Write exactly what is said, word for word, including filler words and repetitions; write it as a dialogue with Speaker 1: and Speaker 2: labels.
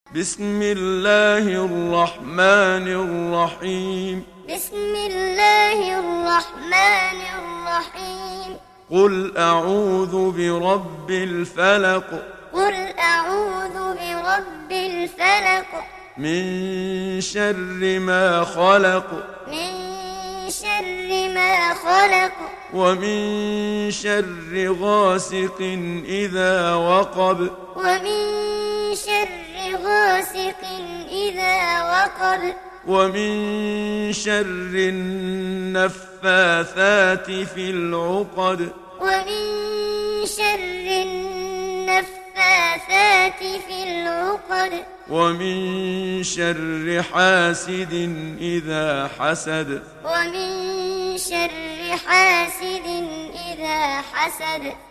Speaker 1: بسم الله الرحمن الرحيم
Speaker 2: بسم الله الرحمن الرحيم
Speaker 1: قل أعوذ برب الفلق
Speaker 2: قل أعوذ برب الفلق
Speaker 1: من شر ما خلق
Speaker 2: من شر ما خلق
Speaker 1: ومن شر غاسق إذا وقب
Speaker 2: ومن شر غاسق إذا وقب
Speaker 1: ومن شر النفاثات في العقد
Speaker 2: ومن شر النفاثات في العقد
Speaker 1: ومن شر حاسد إذا حسد
Speaker 2: ومن شر حاسد إذا حسد